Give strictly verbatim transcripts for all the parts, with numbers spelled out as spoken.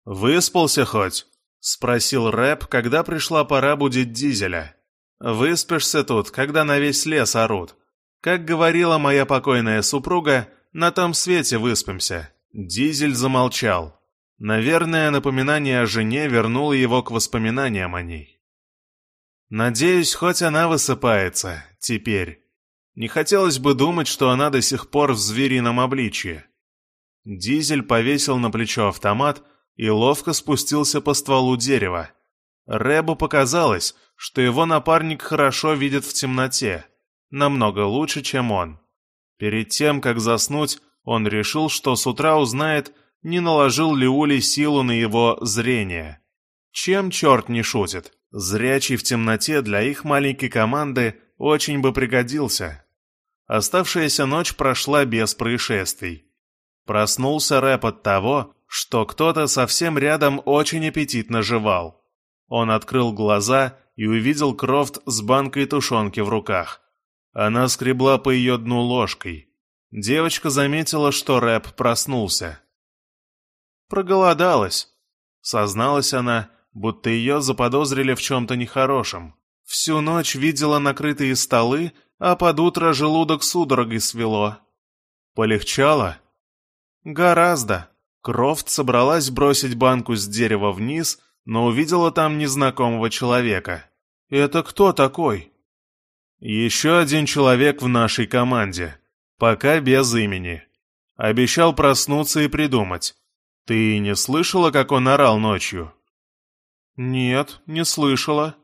«Выспался хоть?» — спросил Рэп, когда пришла пора будить Дизеля. «Выспишься тут, когда на весь лес орут. Как говорила моя покойная супруга, на том свете выспимся». Дизель замолчал. Наверное, напоминание о жене вернуло его к воспоминаниям о ней. «Надеюсь, хоть она высыпается, теперь. Не хотелось бы думать, что она до сих пор в зверином обличье». Дизель повесил на плечо автомат и ловко спустился по стволу дерева. Рэбу показалось, что его напарник хорошо видит в темноте, намного лучше, чем он. Перед тем, как заснуть, он решил, что с утра узнает, не наложил ли Улей силу на его зрение. Чем черт не шутит? Зрячий в темноте для их маленькой команды очень бы пригодился. Оставшаяся ночь прошла без происшествий. Проснулся Рэп от того, что кто-то совсем рядом очень аппетитно жевал. Он открыл глаза и увидел Крофт с банкой тушенки в руках. Она скребла по ее дну ложкой. Девочка заметила, что Рэп проснулся. «Проголодалась», — созналась она, будто ее заподозрили в чем-то нехорошем. Всю ночь видела накрытые столы, а под утро желудок судорогой свело. «Полегчало?» «Гораздо». Крофт собралась бросить банку с дерева вниз, но увидела там незнакомого человека. «Это кто такой?» «Еще один человек в нашей команде. Пока без имени. Обещал проснуться и придумать. Ты не слышала, как он орал ночью?» «Нет, не слышала».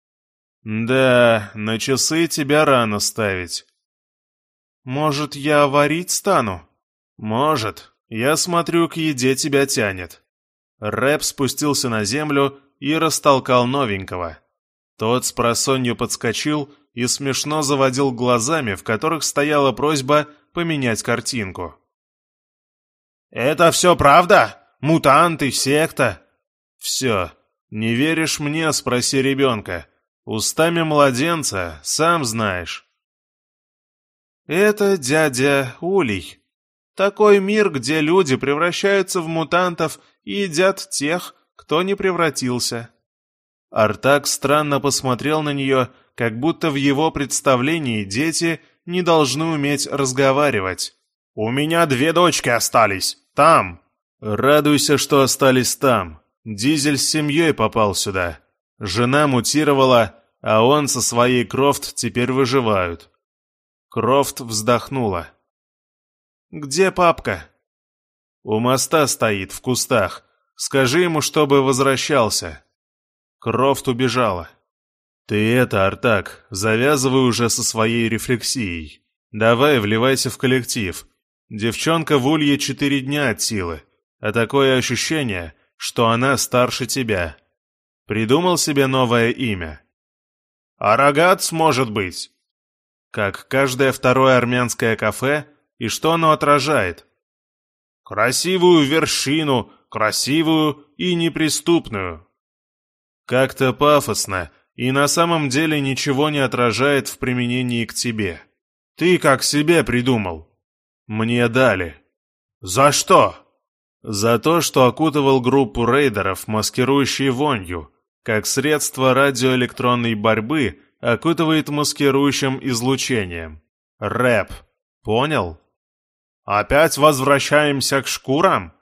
«Да, на часы тебя рано ставить». «Может, я варить стану?» «Может. Я смотрю, к еде тебя тянет». Рэп спустился на землю и растолкал новенького. Тот спросонью подскочил и смешно заводил глазами, в которых стояла просьба поменять картинку. «Это все правда? Мутанты, секта?» «Все. Не веришь мне, спроси ребенка. Устами младенца, сам знаешь». «Это дядя Улей. Такой мир, где люди превращаются в мутантов и едят тех, кто не превратился». Артак странно посмотрел на нее, как будто в его представлении дети не должны уметь разговаривать. «У меня две дочки остались. Там». «Радуйся, что остались там. Дизель с семьей попал сюда. Жена мутировала, а он со своей Крофт теперь выживают». Крофт вздохнула. «Где папка?» «У моста стоит, в кустах. Скажи ему, чтобы возвращался». Крофт убежала. «Ты это, Артак, завязывай уже со своей рефлексией. Давай, вливайся в коллектив. Девчонка в улье четыре дня от силы, а такое ощущение, что она старше тебя. Придумал себе новое имя?» «Арагац, может быть?» «Как каждое второе армянское кафе, и что оно отражает?» «Красивую вершину, красивую и неприступную». «Как-то пафосно, и на самом деле ничего не отражает в применении к тебе. Ты как себе придумал?» «Мне дали». «За что?» «За то, что окутывал группу рейдеров, маскирующей вонью, как средство радиоэлектронной борьбы окутывает маскирующим излучением. Рэп. Понял?» «Опять возвращаемся к шкурам?»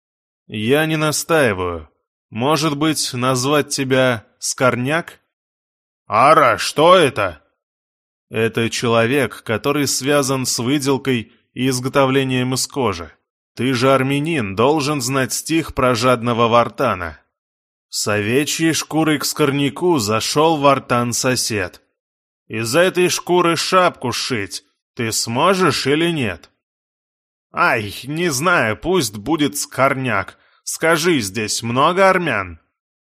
«Я не настаиваю. Может быть, назвать тебя Скорняк?» «Ара, что это?» «Это человек, который связан с выделкой и изготовлением из кожи. Ты же армянин, должен знать стих про жадного вартана. С овечьей шкурой к скорняку зашел вартан сосед. Из этой шкуры шапку сшить ты сможешь или нет?» «Ай, не знаю, пусть будет Скорняк. Скажи, здесь много армян?»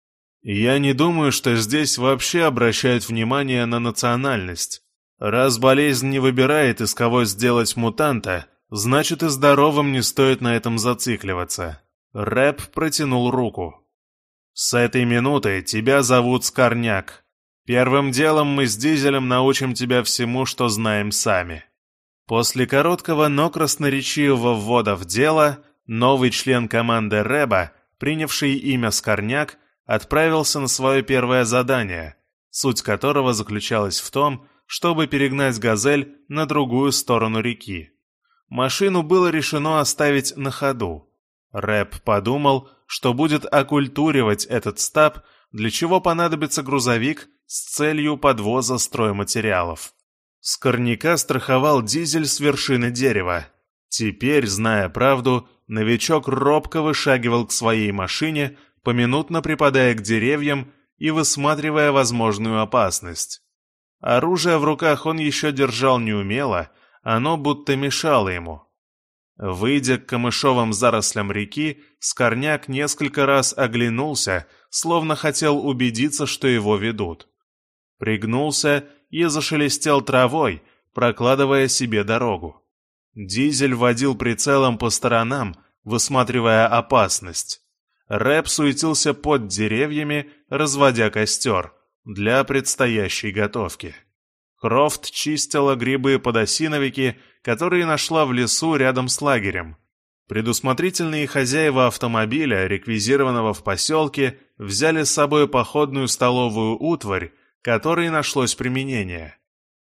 «Я не думаю, что здесь вообще обращают внимание на национальность. Раз болезнь не выбирает, из кого сделать мутанта, значит и здоровым не стоит на этом зацикливаться». Рэп протянул руку. «С этой минуты тебя зовут Скорняк. Первым делом мы с Дизелем научим тебя всему, что знаем сами». После короткого, но красноречивого ввода в дело, новый член команды Рэба принявший имя Скорняк, отправился на свое первое задание, суть которого заключалась в том, чтобы перегнать «Газель» на другую сторону реки. Машину было решено оставить на ходу. Рэп подумал, что будет окультуривать этот стаб, для чего понадобится грузовик с целью подвоза стройматериалов. Скорняка страховал Дизель с вершины дерева. Теперь, зная правду, новичок робко вышагивал к своей машине, поминутно припадая к деревьям и высматривая возможную опасность. Оружие в руках он еще держал неумело, оно будто мешало ему. Выйдя к камышовым зарослям реки, Скорняк несколько раз оглянулся, словно хотел убедиться, что его ведут. Пригнулся и зашелестел травой, прокладывая себе дорогу. Дизель водил прицелом по сторонам, высматривая опасность. Рэп суетился под деревьями, разводя костер для предстоящей готовки. Крофт чистила грибы-подосиновики, которые нашла в лесу рядом с лагерем. Предусмотрительные хозяева автомобиля, реквизированного в поселке, взяли с собой походную столовую утварь, которой нашлось применение.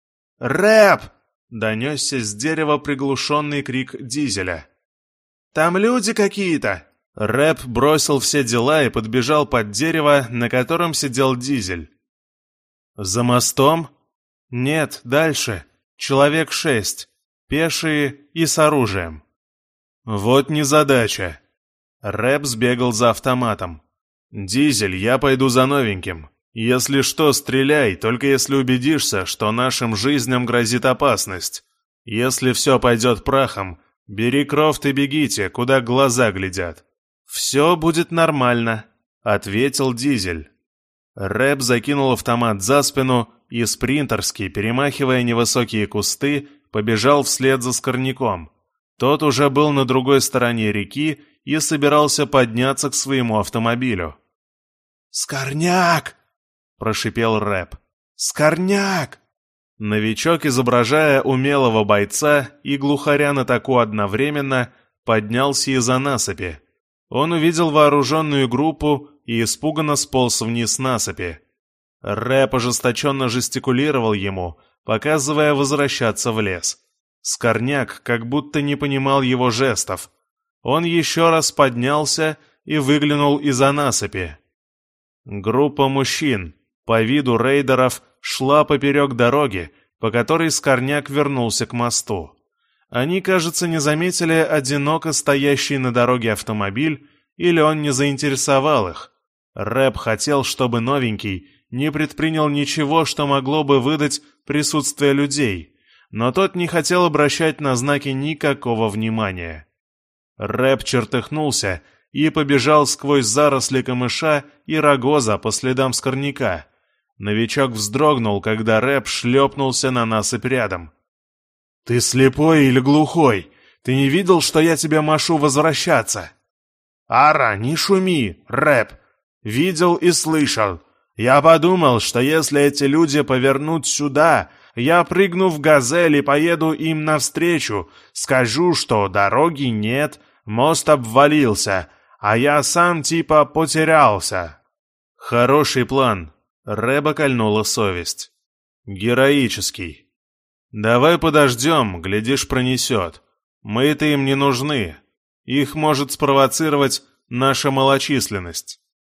«Рэп!» — донесся с дерева приглушенный крик Дизеля. «Там люди какие-то!» Рэп бросил все дела и подбежал под дерево, на котором сидел Дизель. «За мостом?» «Нет, дальше. Человек шесть. Пешие и с оружием». «Вот незадача». Рэп сбегал за автоматом. «Дизель, я пойду за новеньким. Если что, стреляй, только если убедишься, что нашим жизням грозит опасность. Если все пойдет прахом, бери Крофт и бегите, куда глаза глядят». «Все будет нормально», — ответил Дизель. Рэп закинул автомат за спину и спринтерски, перемахивая невысокие кусты, побежал вслед за Скорняком. Тот уже был на другой стороне реки и собирался подняться к своему автомобилю. «Скорняк!» — прошипел Рэп. «Скорняк!» Новичок, изображая умелого бойца и глухаря на таку одновременно, поднялся из-за насыпи. Он увидел вооруженную группу и испуганно сполз вниз насыпи. Рэп ожесточенно жестикулировал ему, показывая возвращаться в лес. Скорняк как будто не понимал его жестов. Он еще раз поднялся и выглянул из-за насыпи. Группа мужчин, по виду рейдеров, шла поперек дороги, по которой Скорняк вернулся к мосту. Они, кажется, не заметили одиноко стоящий на дороге автомобиль, или он не заинтересовал их. Рэп хотел, чтобы новенький не предпринял ничего, что могло бы выдать присутствие людей, но тот не хотел обращать на знаки никакого внимания. Рэп чертыхнулся и побежал сквозь заросли камыша и рогоза по следам Скорняка. Новичок вздрогнул, когда Рэп шлепнулся на насыпь рядом. «Ты слепой или глухой? Ты не видел, что я тебе машу возвращаться?» «Ара, не шуми, Рэп! Видел и слышал. Я подумал, что если эти люди повернут сюда, я прыгну в «Газель» и поеду им навстречу, скажу, что дороги нет, мост обвалился, а я сам типа потерялся». «Хороший план», — Рэба кольнула совесть. «Героический. Давай подождем, глядишь, пронесет. Мы-то им не нужны. Их может спровоцировать наша малочисленность».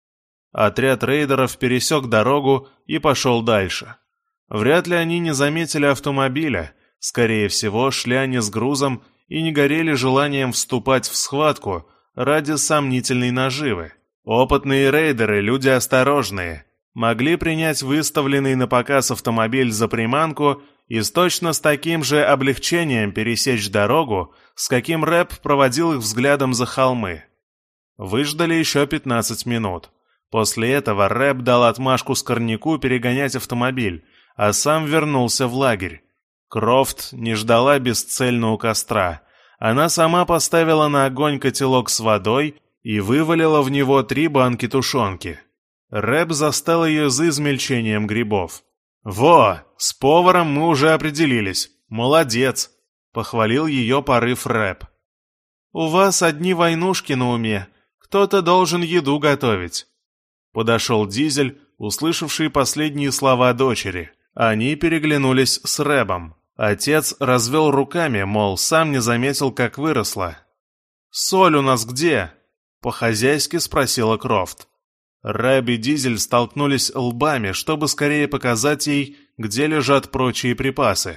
Отряд рейдеров пересек дорогу и пошел дальше. Вряд ли они не заметили автомобиля, скорее всего, шли они с грузом и не горели желанием вступать в схватку ради сомнительной наживы. Опытные рейдеры, люди осторожные, могли принять выставленный на показ автомобиль за приманку и с точно с таким же облегчением пересечь дорогу, с каким Рэп проводил их взглядом за холмы. Выждали еще пятнадцать минут. После этого Рэп дал отмашку Скорняку перегонять автомобиль, а сам вернулся в лагерь. Крофт не ждала бесцельно у костра. Она сама поставила на огонь котелок с водой и вывалила в него три банки тушенки. Рэп застал ее за измельчением грибов. «Во, с поваром мы уже определились. Молодец!» — похвалил ее порыв Рэп. «У вас одни войнушки на уме. Кто-то должен еду готовить. Подошел Дизель, услышавший последние слова дочери. Они переглянулись с Рэбом. Отец развел руками, мол, сам не заметил, как выросла. «Соль у нас где?» — по-хозяйски спросила Крофт. Рэб и Дизель столкнулись лбами, чтобы скорее показать ей, где лежат прочие припасы.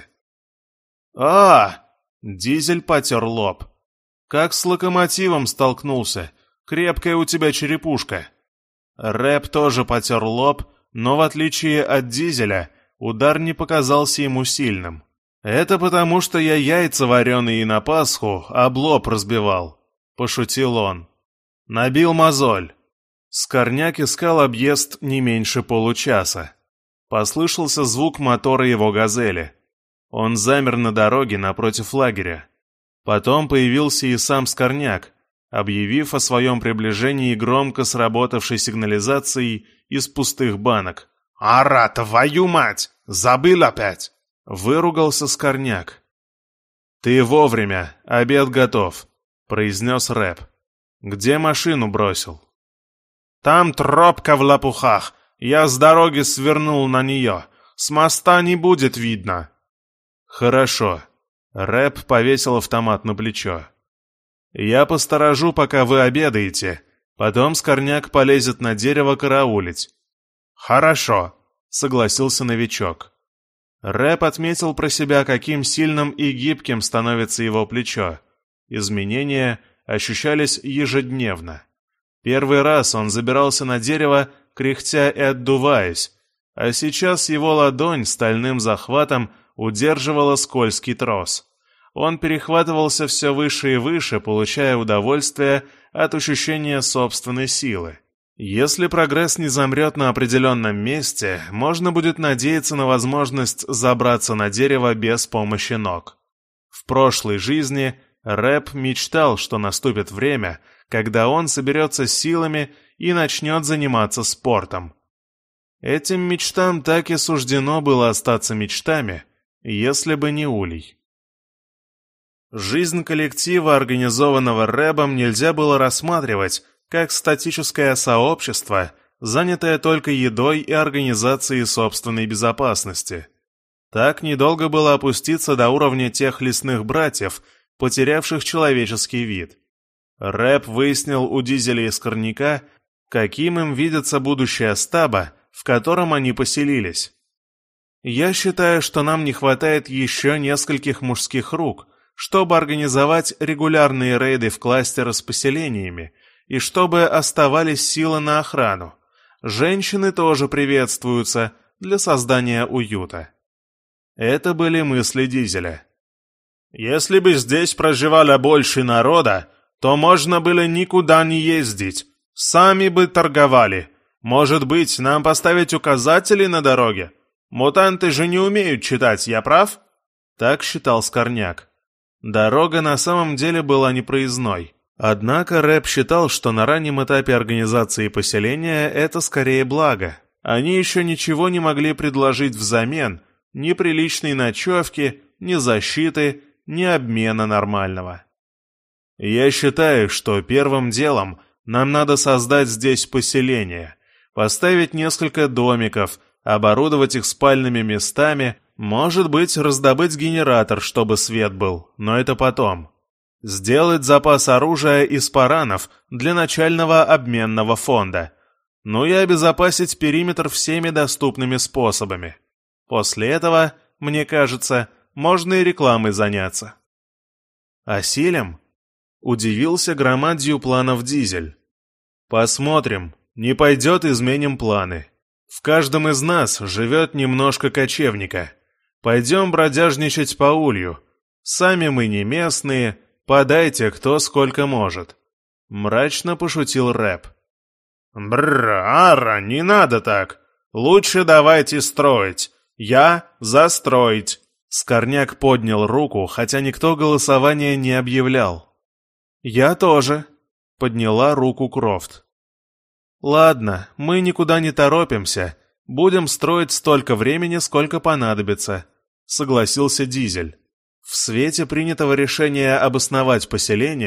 «А!» — Дизель потер лоб. «Как с локомотивом столкнулся. Крепкая у тебя черепушка». Рэб тоже потер лоб, но в отличие от Дизеля, удар не показался ему сильным. «Это потому, что я яйца вареные на Пасху об лоб разбивал», — пошутил он. «Набил мозоль». Скорняк искал объезд не меньше получаса. Послышался звук мотора его «Газели». Он замер на дороге напротив лагеря. Потом появился и сам Скорняк, объявив о своем приближении громко сработавшей сигнализацией из пустых банок. «Ара, твою мать! Забыл опять!» — выругался Скорняк. «Ты вовремя, обед готов», — произнес Рэб. «Где машину бросил?» «Там тропка в лопухах. Я с дороги свернул на нее. С моста не будет видно». «Хорошо». Рэб повесил автомат на плечо. «Я посторожу, пока вы обедаете. Потом Скорняк полезет на дерево караулить». «Хорошо», — согласился новичок. Рэб отметил про себя, каким сильным и гибким становится его плечо. Изменения ощущались ежедневно. Первый раз он забирался на дерево, кряхтя и отдуваясь, а сейчас его ладонь стальным захватом удерживала скользкий трос. Он перехватывался все выше и выше, получая удовольствие от ощущения собственной силы. Если прогресс не замрет на определенном месте, можно будет надеяться на возможность забраться на дерево без помощи ног. В прошлой жизни Рэб мечтал, что наступит время, когда он соберется с силами и начнет заниматься спортом. Этим мечтам так и суждено было остаться мечтами, если бы не Улей. Жизнь коллектива, организованного Рэбом, нельзя было рассматривать как статическое сообщество, занятое только едой и организацией собственной безопасности. Так недолго было опуститься до уровня тех лесных братьев, потерявших человеческий вид. Рэб выяснил у Дизеля и Скорняка, каким им видится будущее стаба, в котором они поселились. «Я считаю, что нам не хватает еще нескольких мужских рук, чтобы организовать регулярные рейды в кластеры с поселениями, и чтобы оставались силы на охрану. Женщины тоже приветствуются для создания уюта». Это были мысли Дизеля. «Если бы здесь проживало больше народа, то можно было никуда не ездить. Сами бы торговали. Может быть, нам поставить указатели на дороге? Мутанты же не умеют читать, я прав?» Так считал Скорняк. Дорога на самом деле была непроездной. Однако Рэб считал, что на раннем этапе организации поселения это скорее благо. Они еще ничего не могли предложить взамен, ни приличной ночевки, ни защиты, ни обмена нормального. «Я считаю, что первым делом нам надо создать здесь поселение, поставить несколько домиков, оборудовать их спальными местами, может быть, раздобыть генератор, чтобы свет был, но это потом. Сделать запас оружия из паранов для начального обменного фонда. Ну и обезопасить периметр всеми доступными способами. После этого, мне кажется, можно и рекламой заняться». «Осилим?» — удивился громадью планов Дизель. «Посмотрим. Не пойдет, изменим планы. В каждом из нас живет немножко кочевника. Пойдем бродяжничать по улью. Сами мы не местные, подайте кто сколько может». Мрачно пошутил Рэб. «Бррр, Ара, не надо так. Лучше давайте строить. Я застроить». Скорняк поднял руку, хотя никто голосования не объявлял. «Я тоже», — подняла руку Крофт. «Ладно, мы никуда не торопимся. Будем строить столько времени, сколько понадобится», — согласился Дизель. В свете принятого решения обосновать поселение,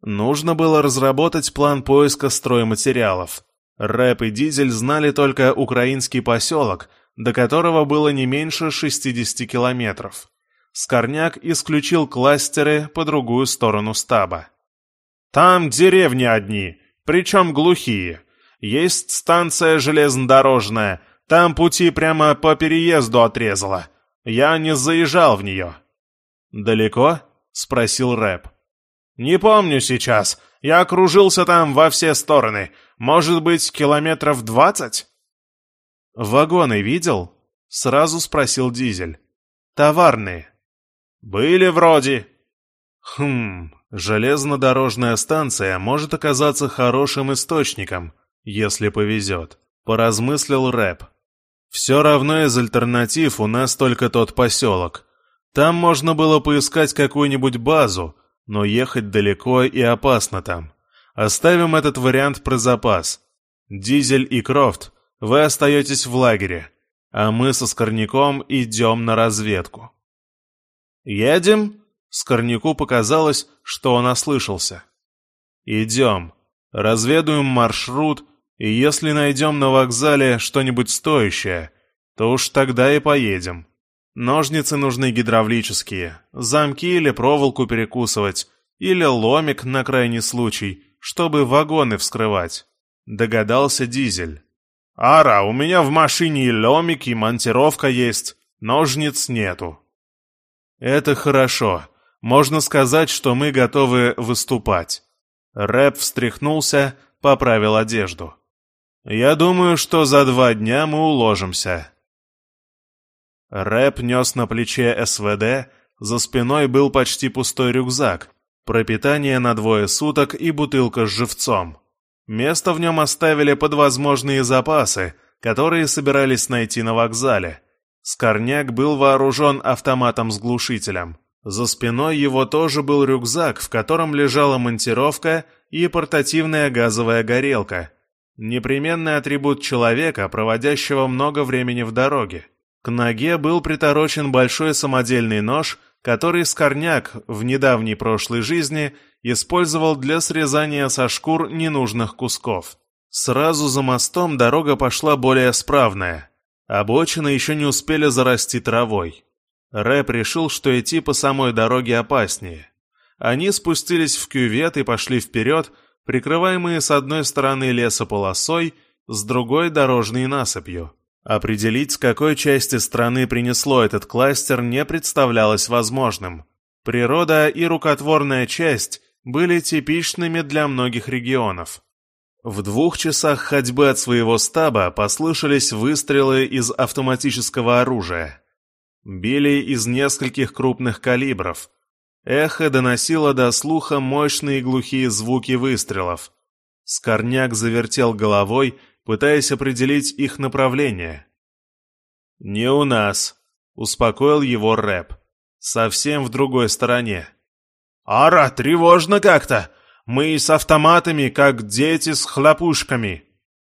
Нужно было разработать план поиска стройматериалов. Рэп и Дизель знали только украинский поселок, до которого было не меньше шестидесяти километров. Скорняк исключил кластеры по другую сторону стаба. «Там деревни одни, причем глухие. Есть станция железнодорожная, там пути прямо по переезду отрезало. Я не заезжал в нее». «Далеко?» — спросил Рэп. «Не помню сейчас. Я кружился там во все стороны. Может быть, километров двадцать?» «Вагоны видел?» — сразу спросил Дизель. «Товарные». «Были вроде». «Хм, железнодорожная станция может оказаться хорошим источником, если повезет», — поразмыслил Рэп. «Все равно из альтернатив у нас только тот поселок. Там можно было поискать какую-нибудь базу, но ехать далеко и опасно там. Оставим этот вариант про запас. Дизель и Крофт, вы остаетесь в лагере, а мы со Скорняком идем на разведку». «Едем?» Скорняку показалось, что он ослышался. «Идем. Разведуем маршрут, и если найдем на вокзале что-нибудь стоящее, то уж тогда и поедем. Ножницы нужны гидравлические, замки или проволоку перекусывать, или ломик на крайний случай, чтобы вагоны вскрывать», — догадался Дизель. «Ара, у меня в машине и ломик, и монтировка есть, ножниц нету». «Это хорошо. Можно сказать, что мы готовы выступать». Рэп встряхнулся, поправил одежду. «Я думаю, что за два дня мы уложимся». Рэп нес на плече эс вэ дэ, за спиной был почти пустой рюкзак, пропитание на двое суток и бутылка с живцом. Место в нем оставили под возможные запасы, которые собирались найти на вокзале. Скорняк был вооружен автоматом с глушителем. За спиной его тоже был рюкзак, в котором лежала монтировка и портативная газовая горелка. Непременный атрибут человека, проводящего много времени в дороге. К ноге был приторочен большой самодельный нож, который Скорняк в недавней прошлой жизни использовал для срезания со шкур ненужных кусков. Сразу за мостом дорога пошла более справная. Обочины еще не успели зарасти травой. Рэп решил, что идти по самой дороге опаснее. Они спустились в кювет и пошли вперед, прикрываемые с одной стороны лесополосой, с другой — дорожной насыпью. Определить, с какой части страны принесло этот кластер, не представлялось возможным. Природа и рукотворная часть были типичными для многих регионов. В двух часах ходьбы от своего стаба послышались выстрелы из автоматического оружия. Били из нескольких крупных калибров. Эхо доносило до слуха мощные глухие звуки выстрелов. Скорняк завертел головой, пытаясь определить их направление. «Не у нас», — успокоил его Рэп. «Совсем в другой стороне». «Ара, тревожно как-то! Мы с автоматами, как дети с хлопушками».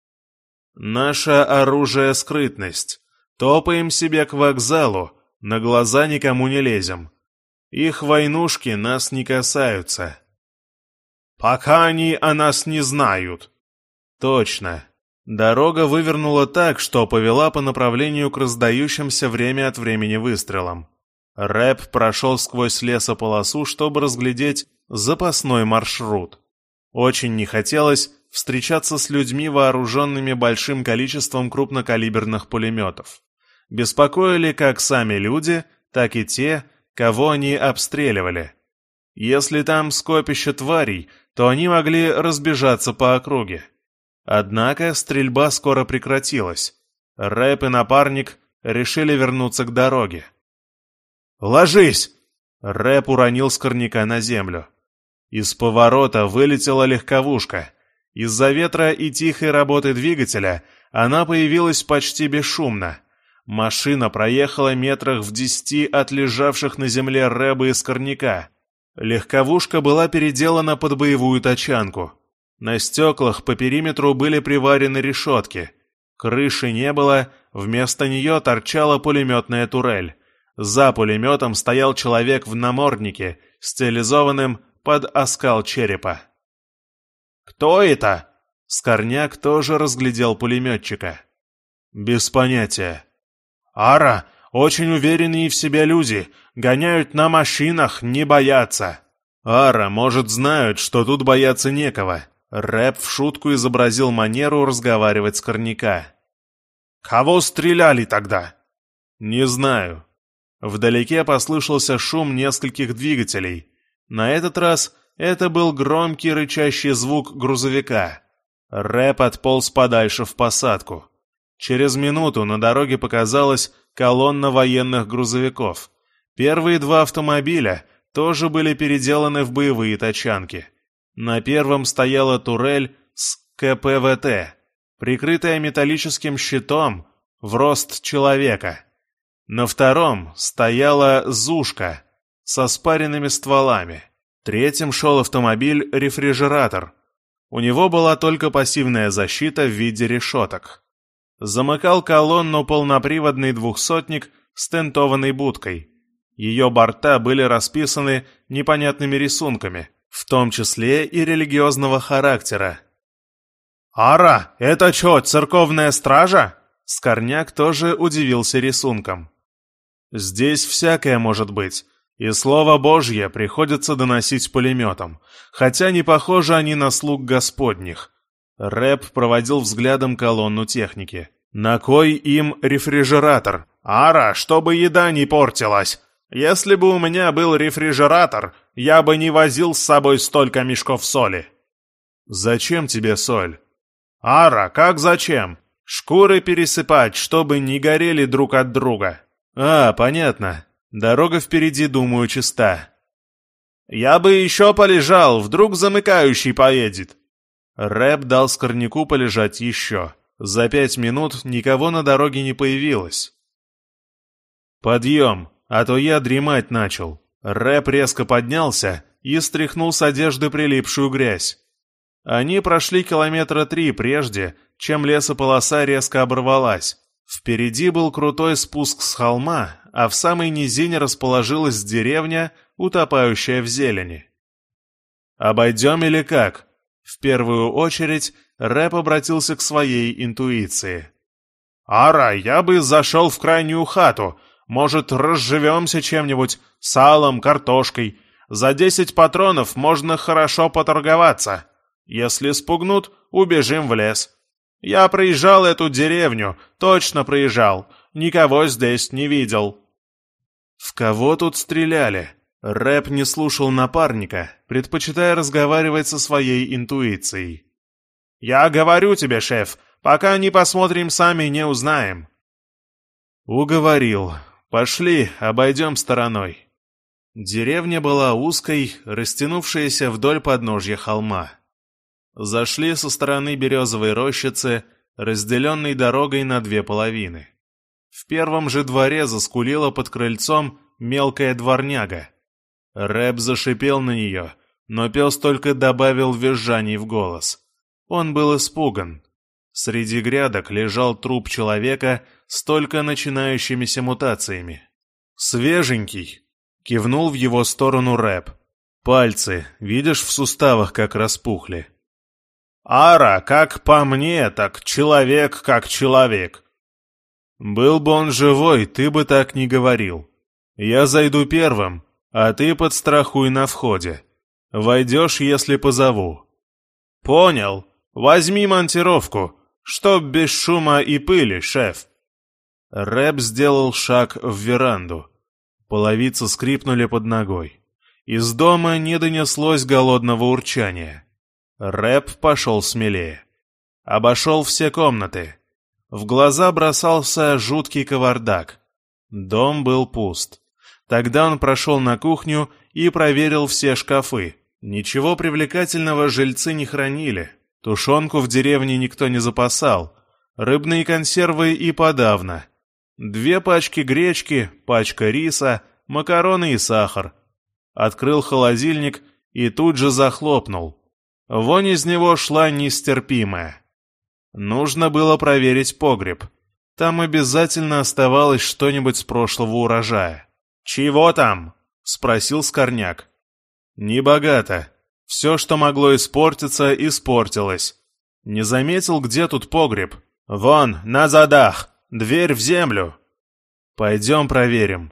«Наше оружие — скрытность. Топаем себе к вокзалу, на глаза никому не лезем. Их войнушки нас не касаются». «Пока они о нас не знают». «Точно». Дорога вывернула так, что повела по направлению к раздающимся время от времени выстрелам. Рэп прошел сквозь лесополосу, чтобы разглядеть запасной маршрут. Очень не хотелось встречаться с людьми, вооруженными большим количеством крупнокалиберных пулеметов. Беспокоили как сами люди, так и те, кого они обстреливали. Если там скопище тварей, то они могли разбежаться по округе. Однако стрельба скоро прекратилась. Рэп и напарник решили вернуться к дороге. «Ложись!» Рэп уронил Скорняка на землю. Из поворота вылетела легковушка. Из-за ветра и тихой работы двигателя она появилась почти бесшумно. Машина проехала метрах в десяти от лежавших на земле Рэба и Скорняка. Легковушка была переделана под боевую тачанку. На стеклах по периметру были приварены решетки. Крыши не было, вместо нее торчала пулеметная турель. За пулеметом стоял человек в наморднике, стилизованным под оскал черепа. «Кто это?» Скорняк тоже разглядел пулеметчика. «Без понятия». «Ара, очень уверенные в себе люди, гоняют на машинах, не боятся». «Ара, может, знают, что тут бояться некого». Рэп в шутку изобразил манеру разговаривать Скорняка. «Кого стреляли тогда?» «Не знаю». Вдалеке послышался шум нескольких двигателей. На этот раз это был громкий рычащий звук грузовика. Рэп отполз подальше в посадку. Через минуту на дороге показалась колонна военных грузовиков. Первые два автомобиля тоже были переделаны в боевые тачанки. На первом стояла турель с ка пэ вэ тэ, прикрытая металлическим щитом в рост человека. На втором стояла «Зушка» со спаренными стволами. Третьим шел автомобиль-рефрижератор. У него была только пассивная защита в виде решеток. Замыкал колонну полноприводный двухсотник с тентованной будкой. Ее борта были расписаны непонятными рисунками, в том числе и религиозного характера. «Ара, это что, церковная стража?» Скорняк тоже удивился рисунком. «Здесь всякое может быть, и слово Божье приходится доносить пулеметом, хотя не похожи они на слуг Господних». Рэп проводил взглядом колонну техники. «На кой им рефрижератор?» «Ара, чтобы еда не портилась! Если бы у меня был рефрижератор, я бы не возил с собой столько мешков соли». «Зачем тебе соль?» «Ара, как зачем? Шкуры пересыпать, чтобы не горели друг от друга». «А, понятно. Дорога впереди, думаю, чиста». «Я бы еще полежал, вдруг замыкающий поедет». Рэп дал Скорняку полежать еще. За пять минут никого на дороге не появилось. «Подъем, а то я дремать начал». Рэп резко поднялся и стряхнул с одежды прилипшую грязь. Они прошли километра три прежде, чем лесополоса резко оборвалась. Впереди был крутой спуск с холма, а в самой низине расположилась деревня, утопающая в зелени. «Обойдем или как?» В первую очередь Рэп обратился к своей интуиции. «Ара, я бы зашел в крайнюю хату. Может, разживемся чем-нибудь, салом, картошкой. За десять патронов можно хорошо поторговаться. Если спугнут, убежим в лес. Я проезжал эту деревню, точно проезжал. Никого здесь не видел». «В кого тут стреляли?» Рэп не слушал напарника, предпочитая разговаривать со своей интуицией. «Я говорю тебе, шеф, пока не посмотрим сами, не узнаем». «Уговорил. Пошли, обойдем стороной». Деревня была узкой, растянувшаяся вдоль подножья холма. Зашли со стороны березовой рощицы, разделенной дорогой на две половины. В первом же дворе заскулила под крыльцом мелкая дворняга. Рэп зашипел на нее, но пес только добавил визжаний в голос. Он был испуган. Среди грядок лежал труп человека с только начинающимися мутациями. «Свеженький!» — кивнул в его сторону Рэп. «Пальцы, видишь, в суставах как распухли». «Ара, как по мне, так человек как человек». «Был бы он живой, ты бы так не говорил. Я зайду первым, а ты подстрахуй на входе. Войдешь, если позову». «Понял. Возьми монтировку, чтоб без шума и пыли, шеф». Рэп сделал шаг в веранду. Половицы скрипнули под ногой. Из дома не донеслось голодного урчания. Рэп пошел смелее. Обошел все комнаты. В глаза бросался жуткий кавардак. Дом был пуст. Тогда он прошел на кухню и проверил все шкафы. Ничего привлекательного жильцы не хранили. Тушенку в деревне никто не запасал. Рыбные консервы и подавно. Две пачки гречки, пачка риса, макароны и сахар. Открыл холодильник и тут же захлопнул. Вонь из него шла нестерпимая. Нужно было проверить погреб. Там обязательно оставалось что-нибудь с прошлого урожая. «Чего там?» — спросил Скорняк. «Небогато. Все, что могло испортиться, испортилось. Не заметил, где тут погреб? Вон, на задах! Дверь в землю!» «Пойдем проверим».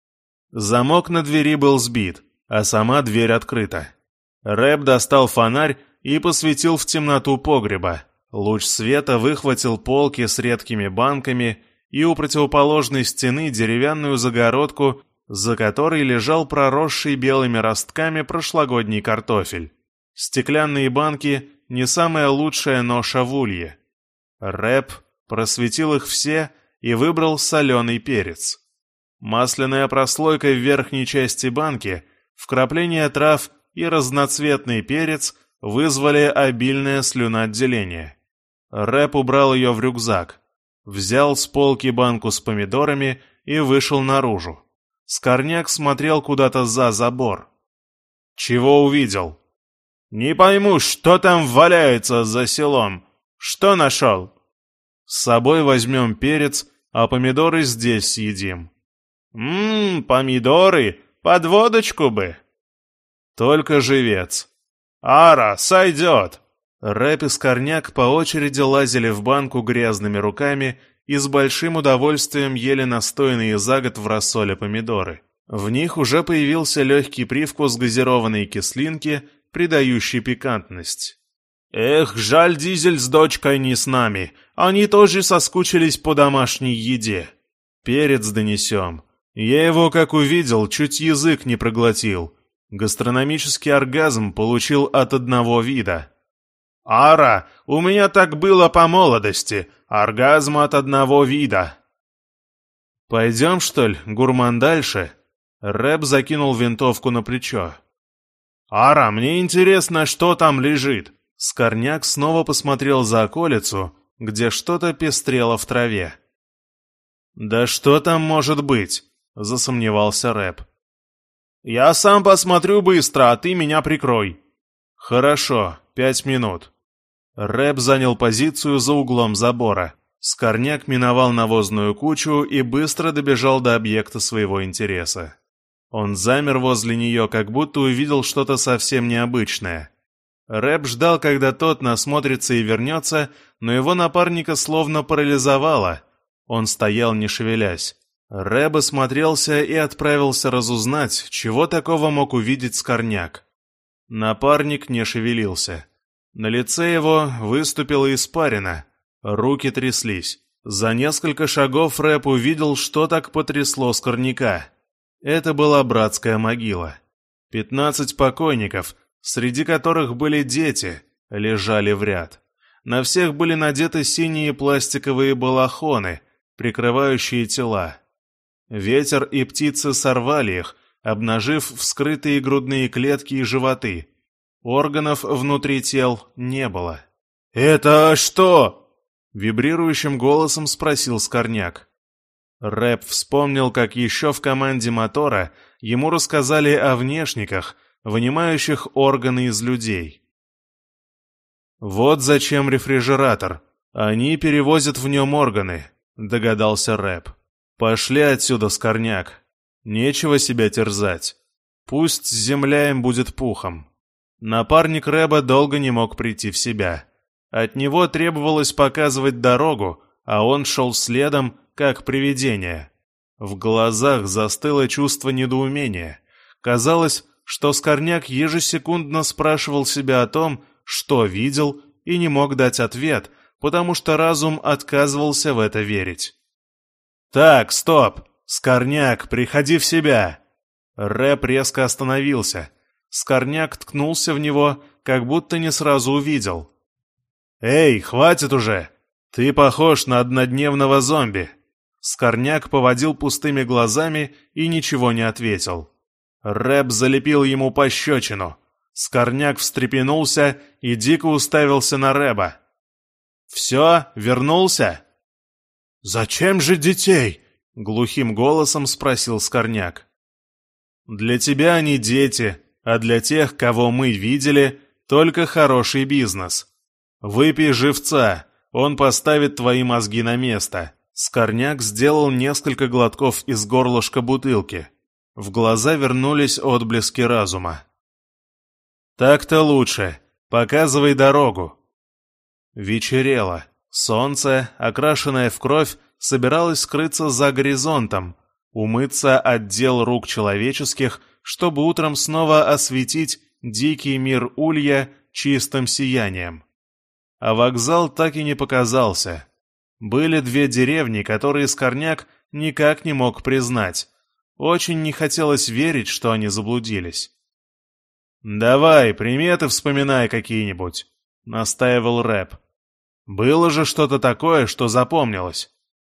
Замок на двери был сбит, а сама дверь открыта. Рэп достал фонарь и посветил в темноту погреба. Луч света выхватил полки с редкими банками и у противоположной стены деревянную загородку, за которой лежал проросший белыми ростками прошлогодний картофель. Стеклянные банки — не самая лучшая ноша в улье. Рэп просветил их все и выбрал соленый перец. Масляная прослойка в верхней части банки, вкрапление трав и разноцветный перец вызвали обильное слюноотделение. Рэп убрал ее в рюкзак, взял с полки банку с помидорами и вышел наружу. Скорняк смотрел куда-то за забор. «Чего увидел?» «Не пойму, что там валяется за селом. Что нашел?» «С собой возьмем перец, а помидоры здесь съедим». «Ммм, помидоры, под водочку бы». «Только живец». «Ара, сойдет». Рэп и Скорняк по очереди лазили в банку грязными руками и с большим удовольствием ели настоянные за год в рассоле помидоры. В них уже появился легкий привкус газированной кислинки, придающий пикантность. «Эх, жаль, Дизель с дочкой не с нами. Они тоже соскучились по домашней еде. Перец донесем. Я его, как увидел, чуть язык не проглотил. Гастрономический оргазм получил от одного вида». «Ара, у меня так было по молодости. Оргазм от одного вида». «Пойдем, что ли, гурман, дальше?» Рэп закинул винтовку на плечо. «Ара, мне интересно, что там лежит». Скорняк снова посмотрел за околицу, где что-то пестрело в траве. «Да что там может быть?» — засомневался Рэп. «Я сам посмотрю быстро, а ты меня прикрой». «Хорошо, пять минут». Рэп занял позицию за углом забора. Скорняк миновал навозную кучу и быстро добежал до объекта своего интереса. Он замер возле нее, как будто увидел что-то совсем необычное. Рэп ждал, когда тот насмотрится и вернется, но его напарника словно парализовало. Он стоял, не шевелясь. Рэп осмотрелся и отправился разузнать, чего такого мог увидеть Скорняк. Напарник не шевелился. На лице его выступила испарина, руки тряслись. За несколько шагов Рэп увидел, что так потрясло Скорняка. Это была братская могила. Пятнадцать покойников, среди которых были дети, лежали в ряд. На всех были надеты синие пластиковые балахоны, прикрывающие тела. Ветер и птицы сорвали их, обнажив вскрытые грудные клетки и животы. Органов внутри тел не было. «Это что?» — вибрирующим голосом спросил Скорняк. Рэп вспомнил, как еще в команде мотора ему рассказали о внешниках, вынимающих органы из людей. «Вот зачем рефрижератор. Они перевозят в нем органы», — догадался Рэп. «Пошли отсюда, Скорняк. Нечего себя терзать. Пусть земля им будет пухом». Напарник Рэба долго не мог прийти в себя. От него требовалось показывать дорогу, а он шел следом, как привидение. В глазах застыло чувство недоумения. Казалось, что Скорняк ежесекундно спрашивал себя о том, что видел, и не мог дать ответ, потому что разум отказывался в это верить. «Так, стоп! Скорняк, приходи в себя!» Рэп резко остановился. Скорняк ткнулся в него, как будто не сразу увидел. «Эй, хватит уже! Ты похож на однодневного зомби!» Скорняк поводил пустыми глазами и ничего не ответил. Рэп залепил ему пощечину. Скорняк встрепенулся и дико уставился на Рэба. «Все, вернулся?» «Зачем же детей?» — глухим голосом спросил Скорняк. «Для тебя они дети, а для тех, кого мы видели, только хороший бизнес. Выпей живца, он поставит твои мозги на место». Скорняк сделал несколько глотков из горлышка бутылки. В глаза вернулись отблески разума. «Так-то лучше. Показывай дорогу». Вечерело. Солнце, окрашенное в кровь, собиралось скрыться за горизонтом, умыться от дел рук человеческих, чтобы утром снова осветить дикий мир Улья чистым сиянием. А вокзал так и не показался. Были две деревни, которые Скорняк никак не мог признать. Очень не хотелось верить, что они заблудились. «Давай, приметы вспоминай какие-нибудь», — настаивал Рэп. «Было же что-то такое, что запомнилось».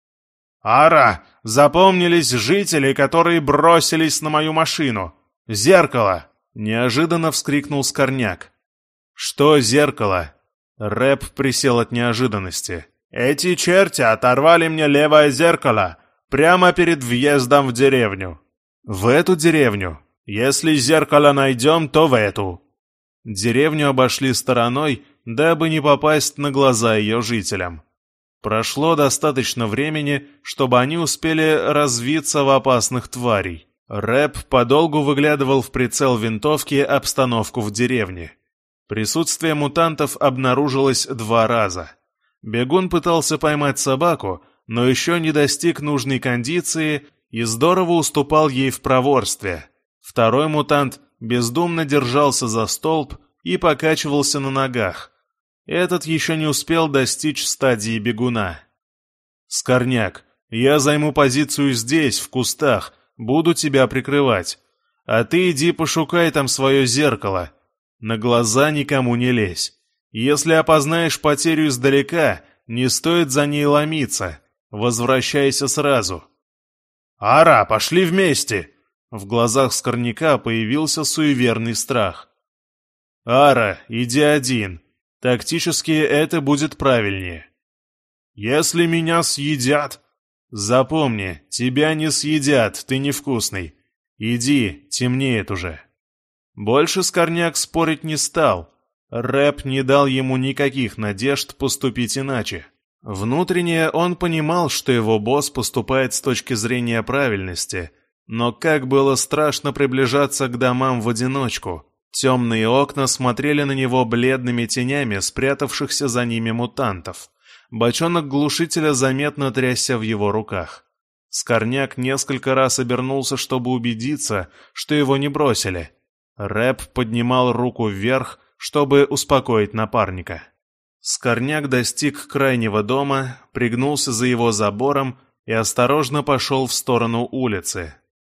«Ара, запомнились жители, которые бросились на мою машину. Зеркало!» — неожиданно вскрикнул Скорняк. «Что зеркало?» Рэп присел от неожиданности. «Эти черти оторвали мне левое зеркало прямо перед въездом в деревню». «В эту деревню? Если зеркало найдем, то в эту». Деревню обошли стороной, дабы не попасть на глаза ее жителям. Прошло достаточно времени, чтобы они успели развиться в опасных тварей. Рэп подолгу выглядывал в прицел винтовки обстановку в деревне. Присутствие мутантов обнаружилось два раза. Бегун пытался поймать собаку, но еще не достиг нужной кондиции и здорово уступал ей в проворстве. Второй мутант бездумно держался за столб и покачивался на ногах. Этот еще не успел достичь стадии бегуна. «Скорняк, я займу позицию здесь, в кустах, буду тебя прикрывать. А ты иди пошукай там свое зеркало. На глаза никому не лезь. Если опознаешь потерю издалека, не стоит за ней ломиться. Возвращайся сразу». «Ара, пошли вместе!» В глазах Скорняка появился суеверный страх. «Ара, иди один. Тактически это будет правильнее». «Если меня съедят...» «Запомни, тебя не съедят, ты невкусный. Иди, темнеет уже». Больше Скорняк спорить не стал. Рэп не дал ему никаких надежд поступить иначе. Внутренне он понимал, что его босс поступает с точки зрения правильности, но как было страшно приближаться к домам в одиночку. Темные окна смотрели на него бледными тенями спрятавшихся за ними мутантов. Бочонок глушителя заметно трясся в его руках. Скорняк несколько раз обернулся, чтобы убедиться, что его не бросили. Рэп поднимал руку вверх, чтобы успокоить напарника. Скорняк достиг крайнего дома, пригнулся за его забором и осторожно пошел в сторону улицы.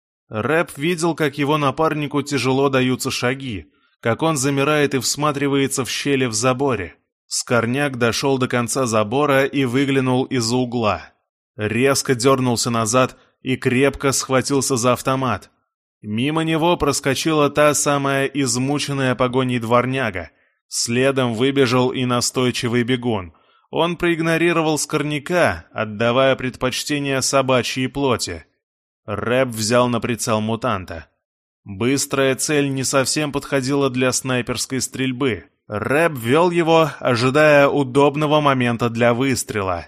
Рэп видел, как его напарнику тяжело даются шаги, как он замирает и всматривается в щели в заборе. Скорняк дошел до конца забора и выглянул из-за угла. Резко дернулся назад и крепко схватился за автомат. Мимо него проскочила та самая измученная погоней дворняга. Следом выбежал и настойчивый бегун. Он проигнорировал Скорняка, отдавая предпочтение собачьей плоти. Рэп взял на прицел мутанта. Быстрая цель не совсем подходила для снайперской стрельбы. Рэп вел его, ожидая удобного момента для выстрела.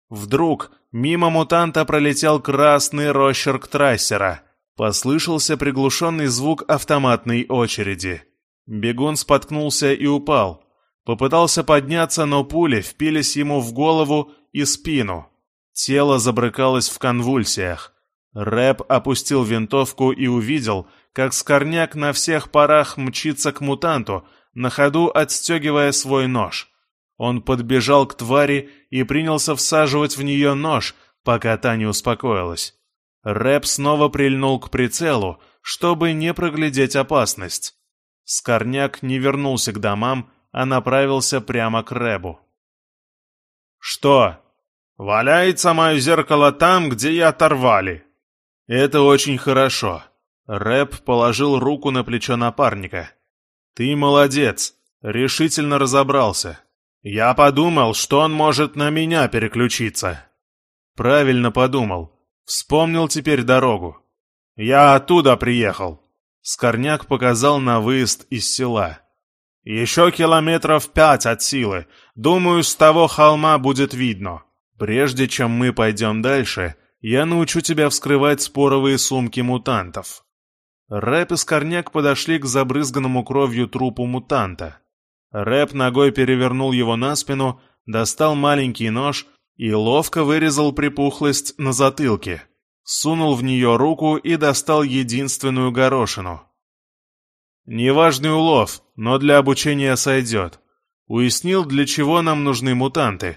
Вдруг мимо мутанта пролетел красный росчерк трассера. Послышался приглушенный звук автоматной очереди. Бегун споткнулся и упал. Попытался подняться, но пули впились ему в голову и спину. Тело забрыкалось в конвульсиях. Рэп опустил винтовку и увидел, как Скорняк на всех парах мчится к мутанту, на ходу отстегивая свой нож. Он подбежал к твари и принялся всаживать в нее нож, пока та не успокоилась. Рэп снова прильнул к прицелу, чтобы не проглядеть опасность. Скорняк не вернулся к домам, а направился прямо к Рэбу. «Что? Валяется мое зеркало там, где и оторвали». «Это очень хорошо». Рэп положил руку на плечо напарника. «Ты молодец, решительно разобрался. Я подумал, что он может на меня переключиться». «Правильно подумал. Вспомнил теперь дорогу». «Я оттуда приехал». Скорняк показал на выезд из села. «Еще километров пять от силы. Думаю, с того холма будет видно». «Прежде чем мы пойдем дальше, я научу тебя вскрывать споровые сумки мутантов». Рэп и Скорняк подошли к забрызганному кровью трупу мутанта. Рэп ногой перевернул его на спину, достал маленький нож и ловко вырезал припухлость на затылке, сунул в нее руку и достал единственную горошину. «Неважный улов, но для обучения сойдет. Уяснил, для чего нам нужны мутанты?»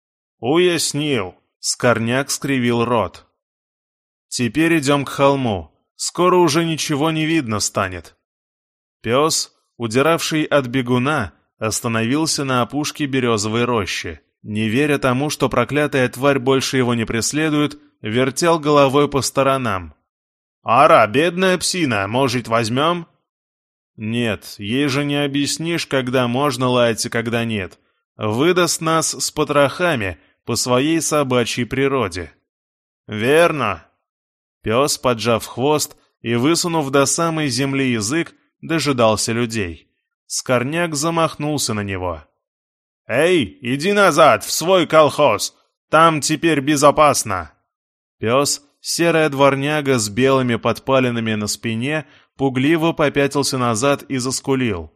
«Уяснил», — Скорняк скривил рот. «Теперь идем к холму. Скоро уже ничего не видно станет». Пес, удиравший от бегуна, остановился на опушке березовой рощи. Не веря тому, что проклятая тварь больше его не преследует, вертел головой по сторонам. «Ара, бедная псина, может, возьмем?» «Нет, ей же не объяснишь, когда можно лаять и когда нет. Выдаст нас с потрохами по своей собачьей природе». «Верно». Пес, поджав хвост и высунув до самой земли язык, дожидался людей. Скорняк замахнулся на него. «Эй, иди назад, в свой колхоз! Там теперь безопасно!» Пес, серая дворняга с белыми подпалинами на спине, пугливо попятился назад и заскулил.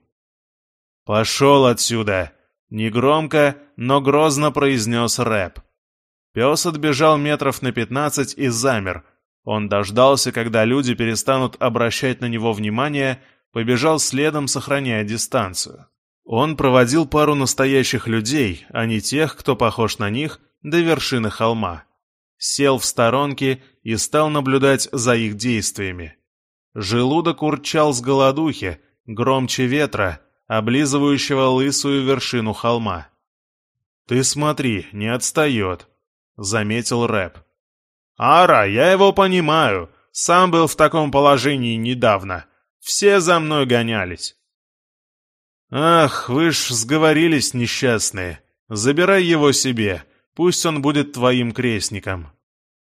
«Пошел отсюда!» — негромко, но грозно произнес Рэп. Пес отбежал метров на пятнадцать и замер. Он дождался, когда люди перестанут обращать на него внимание, побежал следом, сохраняя дистанцию. Он проводил пару настоящих людей, а не тех, кто похож на них, до вершины холма. Сел в сторонке и стал наблюдать за их действиями. Желудок урчал с голодухи, громче ветра, облизывающего лысую вершину холма. «Ты смотри, не отстает», — заметил Рэп. «Ара, я его понимаю. Сам был в таком положении недавно. Все за мной гонялись». «Ах, вы ж сговорились, несчастные. Забирай его себе, пусть он будет твоим крестником».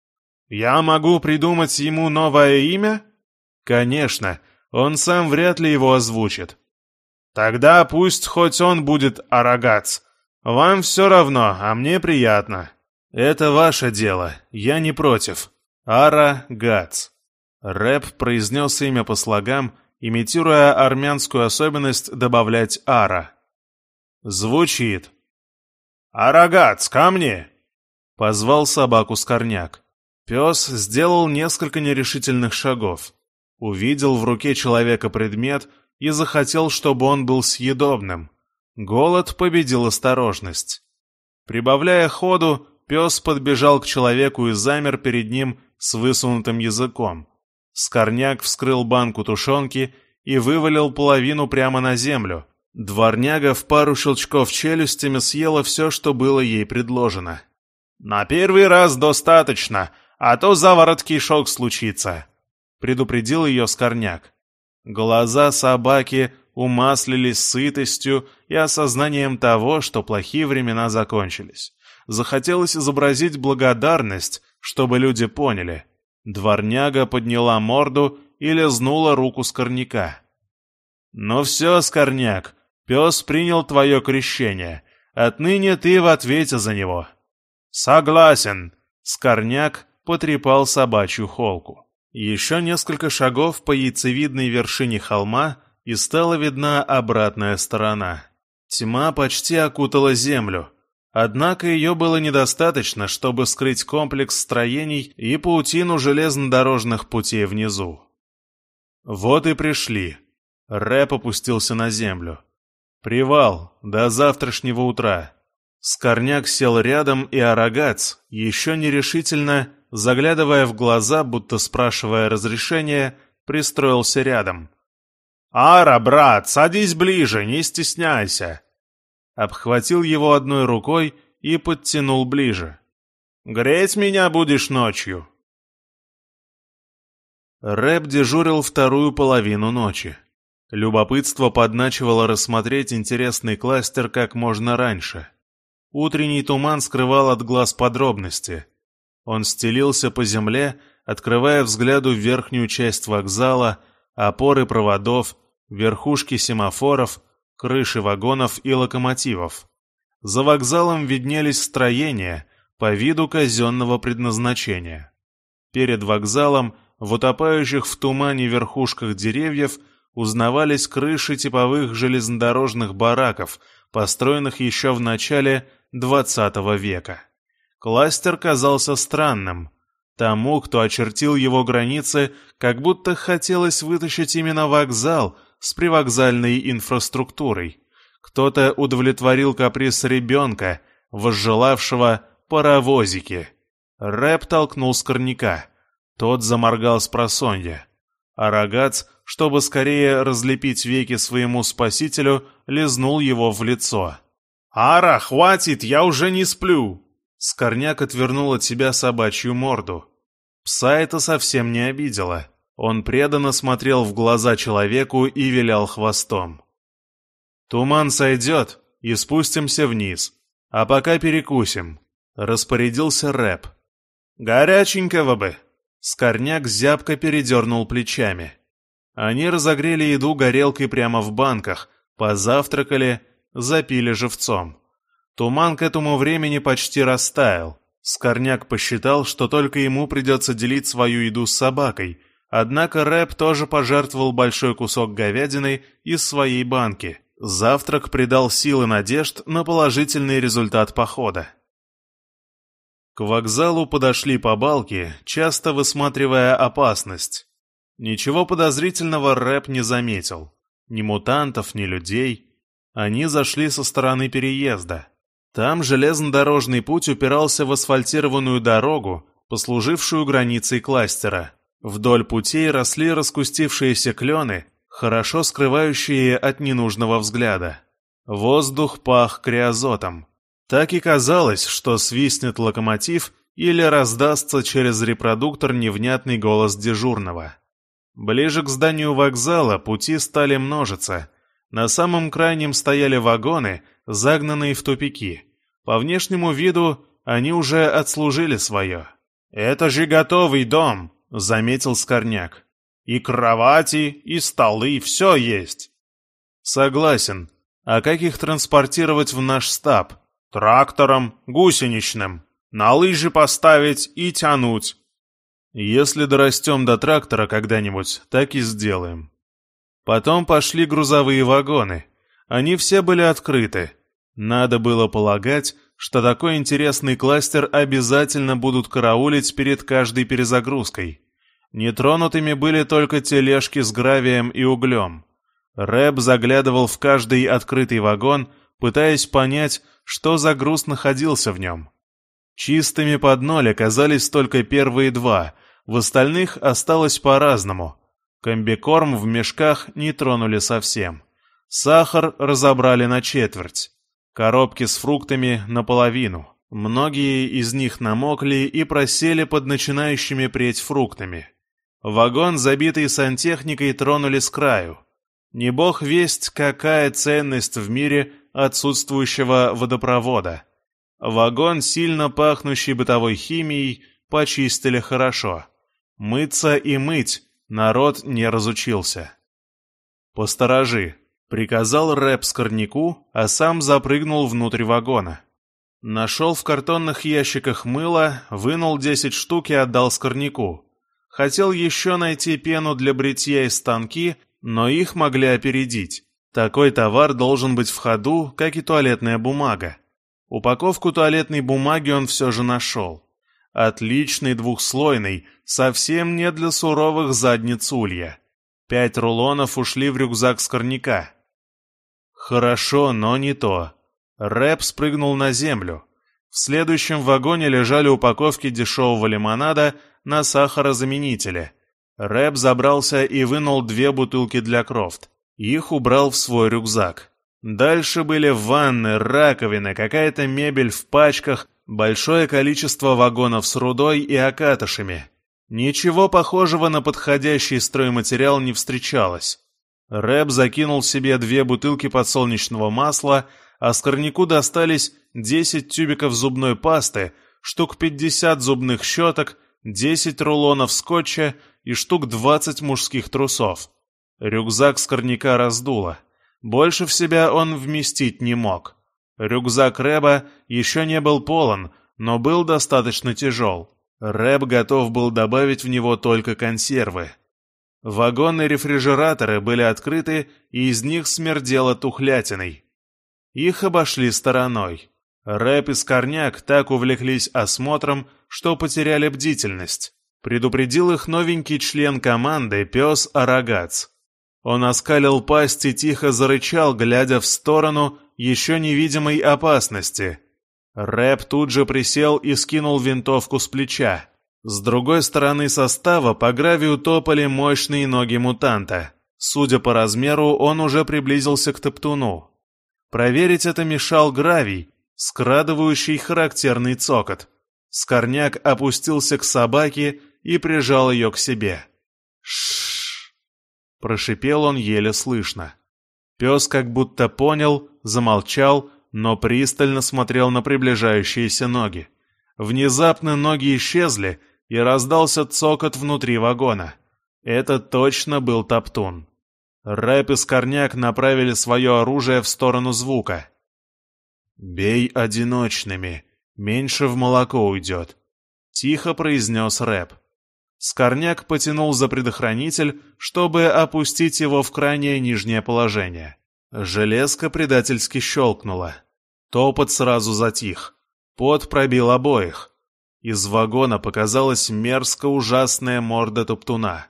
«Я могу придумать ему новое имя?» «Конечно, он сам вряд ли его озвучит». «Тогда пусть хоть он будет Арагац. Вам все равно, а мне приятно». «Это ваше дело, я не против. Ара-Гац». Рэп произнес имя по слогам, имитируя армянскую особенность добавлять «ара». «Звучит». «Арагац, ко мне!» — позвал собаку Скорняк. Пес сделал несколько нерешительных шагов, увидел в руке человека предмет и захотел, чтобы он был съедобным. Голод победил осторожность. Прибавляя ходу, пес подбежал к человеку и замер перед ним с высунутым языком. Скорняк вскрыл банку тушенки и вывалил половину прямо на землю. Дворняга в пару щелчков челюстями съела все, что было ей предложено. «На первый раз достаточно, а то заворот кишок случится», — предупредил ее Скорняк. Глаза собаки умаслились сытостью и осознанием того, что плохие времена закончились. Захотелось изобразить благодарность, чтобы люди поняли. Дворняга подняла морду и лизнула руку Скорняка. «Ну все, Скорняк, пес принял твое крещение. Отныне ты в ответе за него». «Согласен», — Скорняк потрепал собачью холку. Еще несколько шагов по яйцевидной вершине холма, и стала видна обратная сторона. Тьма почти окутала землю. Однако ее было недостаточно, чтобы скрыть комплекс строений и паутину железнодорожных путей внизу. Вот и пришли. Рэп опустился на землю. Привал, до завтрашнего утра. Скорняк сел рядом, и Арагац, еще нерешительно, заглядывая в глаза, будто спрашивая разрешения, пристроился рядом. «Ара, брат, садись ближе, не стесняйся!» Обхватил его одной рукой и подтянул ближе. «Греть меня будешь ночью?» Рэп дежурил вторую половину ночи. Любопытство подначивало рассмотреть интересный кластер как можно раньше. Утренний туман скрывал от глаз подробности. Он стелился по земле, открывая взгляду верхнюю часть вокзала, опоры проводов, верхушки семафоров, крыши вагонов и локомотивов. За вокзалом виднелись строения, по виду казенного предназначения. Перед вокзалом в утопающих в тумане верхушках деревьев узнавались крыши типовых железнодорожных бараков, построенных еще в начале двадцатого века. Кластер казался странным. Тому, кто очертил его границы, как будто хотелось вытащить именно вокзал с привокзальной инфраструктурой. Кто-то удовлетворил каприз ребенка, возжелавшего паровозики. Рэп толкнул Скорняка. Тот заморгал спросонья. А Рогац, чтобы скорее разлепить веки своему спасителю, лизнул его в лицо. «Ара, хватит, я уже не сплю!» Скорняк отвернул от себя собачью морду. Пса это совсем не обидело. Он преданно смотрел в глаза человеку и вилял хвостом. «Туман сойдет, и спустимся вниз. А пока перекусим», — распорядился Рэп. «Горяченького бы!» Скорняк зябко передернул плечами. Они разогрели еду горелкой прямо в банках, позавтракали, запили живцом. Туман к этому времени почти растаял. Скорняк посчитал, что только ему придется делить свою еду с собакой, однако Рэп тоже пожертвовал большой кусок говядины из своей банки. Завтрак придал силы надежд на положительный результат похода. К вокзалу подошли по балке, часто высматривая опасность. Ничего подозрительного Рэп не заметил. Ни мутантов, ни людей. Они зашли со стороны переезда. Там железнодорожный путь упирался в асфальтированную дорогу, послужившую границей кластера. Вдоль путей росли раскустившиеся клены, хорошо скрывающие от ненужного взгляда. Воздух пах криозотом. Так и казалось, что свистнет локомотив или раздастся через репродуктор невнятный голос дежурного. Ближе к зданию вокзала пути стали множиться. На самом крайнем стояли вагоны, загнанные в тупики. По внешнему виду они уже отслужили свое. «Это же готовый дом», — заметил Скорняк. «И кровати, и столы, все есть». «Согласен. А как их транспортировать в наш стаб?» «Трактором, гусеничным. На лыжи поставить и тянуть». «Если дорастем до трактора когда-нибудь, так и сделаем». Потом пошли грузовые вагоны. Они все были открыты. Надо было полагать, что такой интересный кластер обязательно будут караулить перед каждой перезагрузкой. Нетронутыми были только тележки с гравием и углем. Рэп заглядывал в каждый открытый вагон, пытаясь понять, что за груз находился в нем. Чистыми под ноль оказались только первые два, в остальных осталось по-разному. Комбикорм в мешках не тронули совсем. Сахар разобрали на четверть. Коробки с фруктами наполовину. Многие из них намокли и просели под начинающими преть фруктами. Вагон, забитый сантехникой, тронули с краю. Не бог весть, какая ценность в мире отсутствующего водопровода. Вагон, сильно пахнущий бытовой химией, почистили хорошо. Мыться и мыть народ не разучился. «Посторожи», — приказал Рэп Скорняку, а сам запрыгнул внутрь вагона. Нашел в картонных ящиках мыло, вынул десять штук и отдал Скорняку. Хотел еще найти пену для бритья и станки, но их могли опередить. Такой товар должен быть в ходу, как и туалетная бумага. Упаковку туалетной бумаги он все же нашел. Отличный двухслойный, совсем не для суровых задниц улья. Пять рулонов ушли в рюкзак Скорняка. Хорошо, но не то. Рэп спрыгнул на землю. В следующем вагоне лежали упаковки дешевого лимонада на сахарозаменителе. Рэп забрался и вынул две бутылки для Крофт. Их убрал в свой рюкзак. Дальше были ванны, раковины, какая-то мебель в пачках, большое количество вагонов с рудой и окатышами. Ничего похожего на подходящий стройматериал не встречалось. Рэп закинул себе две бутылки подсолнечного масла, а Скорняку достались десять тюбиков зубной пасты, штук пятьдесят зубных щеток, десять рулонов скотча и штук двадцать мужских трусов. Рюкзак Скорняка раздуло. Больше в себя он вместить не мог. Рюкзак Рэба еще не был полон, но был достаточно тяжел. Рэп готов был добавить в него только консервы. Вагоны-рефрижераторы были открыты, и из них смердело тухлятиной. Их обошли стороной. Рэп и Скорняк так увлеклись осмотром, что потеряли бдительность. Предупредил их новенький член команды, пес Арагац. Он оскалил пасть и тихо зарычал, глядя в сторону еще невидимой опасности. Рэп тут же присел и скинул винтовку с плеча. С другой стороны состава по гравию топали мощные ноги мутанта. Судя по размеру, он уже приблизился к топтуну. Проверить это мешал гравий, скрадывающий характерный цокот. Скорняк опустился к собаке и прижал ее к себе. «Ш-ш-ш!» — прошипел он еле слышно. Пес как будто понял, замолчал, но пристально смотрел на приближающиеся ноги. Внезапно ноги исчезли, и раздался цокот внутри вагона. Это точно был топтун. Рэп и Скорняк направили свое оружие в сторону звука. «Бей одиночными, меньше в молоко уйдет», — тихо произнес Рэп. Скорняк потянул за предохранитель, чтобы опустить его в крайнее нижнее положение. Железка предательски щелкнула. Топот сразу затих. Пот пробил обоих. Из вагона показалась мерзко ужасная морда топтуна.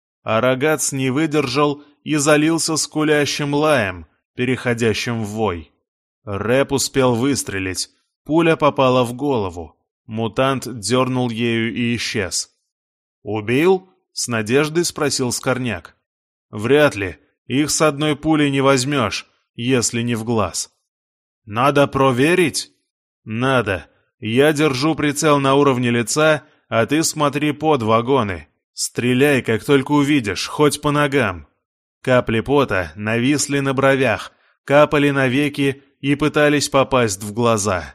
Арагац не выдержал и залился скулящим лаем, переходящим в вой. Рэп успел выстрелить. Пуля попала в голову. Мутант дернул ею и исчез. «Убил?» — с надеждой спросил Скорняк. «Вряд ли. Их с одной пулей не возьмешь, если не в глаз». «Надо проверить?» «Надо. Я держу прицел на уровне лица, а ты смотри под вагоны. Стреляй, как только увидишь, хоть по ногам». Капли пота нависли на бровях, капали на веки и пытались попасть в глаза.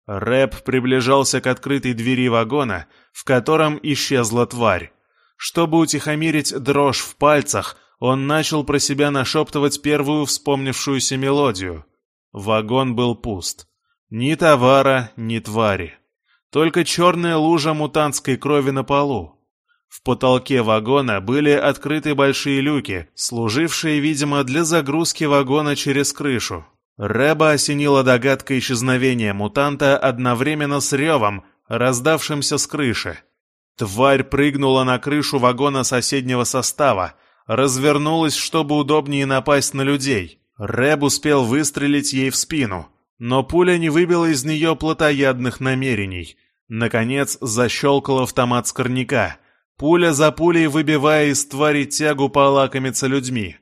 Рэп приближался к открытой двери вагона, в котором исчезла тварь. Чтобы утихомирить дрожь в пальцах, он начал про себя нашептывать первую вспомнившуюся мелодию. Вагон был пуст. Ни товара, ни твари. Только черная лужа мутантской крови на полу. В потолке вагона были открыты большие люки, служившие, видимо, для загрузки вагона через крышу. Рэба осенила догадка исчезновения мутанта одновременно с ревом, раздавшимся с крыши. Тварь прыгнула на крышу вагона соседнего состава, развернулась, чтобы удобнее напасть на людей. Рэб успел выстрелить ей в спину, но пуля не выбила из нее плотоядных намерений. Наконец защелкал автомат Скорняка, пуля за пулей выбивая из твари тягу полакомиться людьми.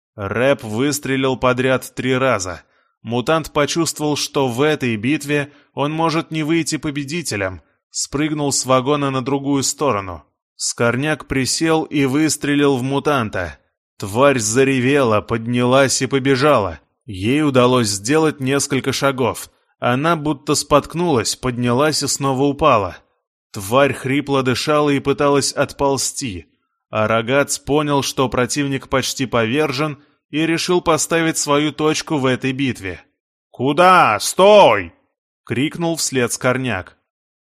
Рэб выстрелил подряд три раза. Мутант почувствовал, что в этой битве он может не выйти победителем, спрыгнул с вагона на другую сторону. Скорняк присел и выстрелил в мутанта. Тварь заревела, поднялась и побежала. Ей удалось сделать несколько шагов. Она будто споткнулась, поднялась и снова упала. Тварь хрипло дышала и пыталась отползти. Арагац понял, что противник почти повержен, и решил поставить свою точку в этой битве. «Куда? Стой!» — крикнул вслед Скорняк.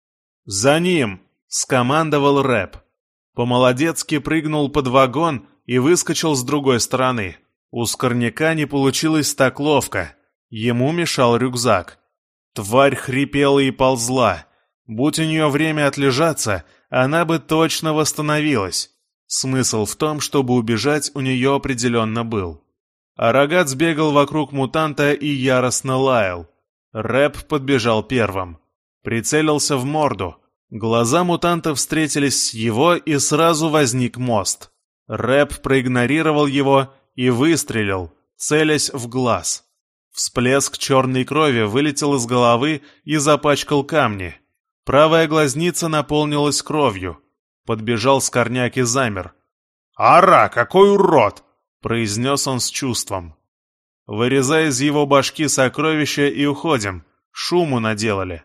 «За ним!» — скомандовал Рэп. По-молодецки прыгнул под вагон и выскочил с другой стороны. У Скорняка не получилось так ловко. Ему мешал рюкзак. Тварь хрипела и ползла. Будь у нее время отлежаться, она бы точно восстановилась. Смысл в том, чтобы убежать, у нее определенно был. Арагац бегал вокруг мутанта и яростно лаял. Рэп подбежал первым. Прицелился в морду. Глаза мутанта встретились с его, и сразу возник мост. Рэп проигнорировал его и выстрелил, целясь в глаз. Всплеск черной крови вылетел из головы и запачкал камни. Правая глазница наполнилась кровью. Подбежал Скорняк и замер. «Ара, какой урод!» — произнес он с чувством. «Вырезай из его башки сокровища и уходим. Шуму наделали».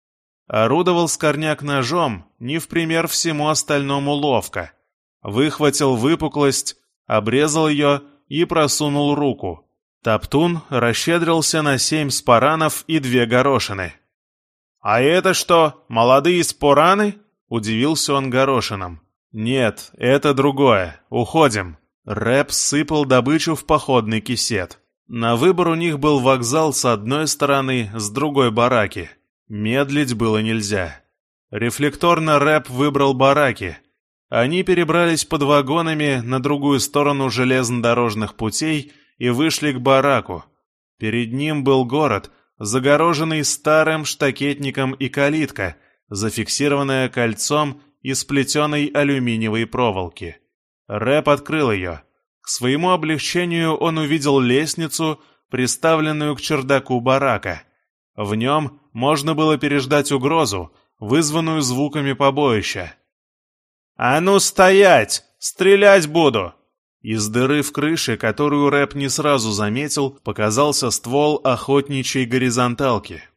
Орудовал Скорняк ножом, не в пример всему остальному ловко. Выхватил выпуклость, обрезал ее и просунул руку. Топтун расщедрился на семь спаранов и две горошины. «А это что, молодые спораны?» — удивился он горошинам. «Нет, это другое. Уходим». Рэп сыпал добычу в походный кисет. На выбор у них был вокзал с одной стороны, с другой — бараки. Медлить было нельзя. Рефлекторно Рэп выбрал бараки. Они перебрались под вагонами на другую сторону железнодорожных путей и вышли к бараку. Перед ним был город, загороженный старым штакетником, и калитка, зафиксированная кольцом из сплетенной алюминиевой проволоки. Рэп открыл ее. К своему облегчению он увидел лестницу, приставленную к чердаку барака. В нем можно было переждать угрозу, вызванную звуками побоища. «А ну стоять! Стрелять буду!» Из дыры в крыше, которую Рэп не сразу заметил, показался ствол охотничьей горизонталки.